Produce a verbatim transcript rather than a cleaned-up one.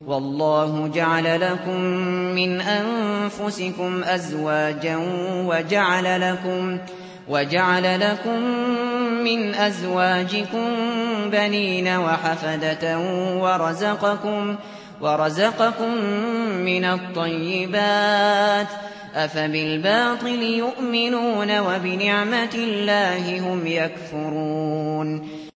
وَاللَّهُ جَعَلَ لَكُم مِّنْ أَنفُسِكُمْ أَزْوَاجًا وَجَعَلَ لَكُم وَجَعَلَ لَكُم مِّنْ أَزْوَاجِكُم بَنِينَ وَحَفَدَةً وَرَزَقَكُم وَرَزَقَكُم مِّنَ الطَّيِّبَاتِ ۚ أَفَبِالْبَاطِلِ يُؤْمِنُونَ وَبِنِعْمَةِ اللَّهِ هُمْ يَكْفُرُونَ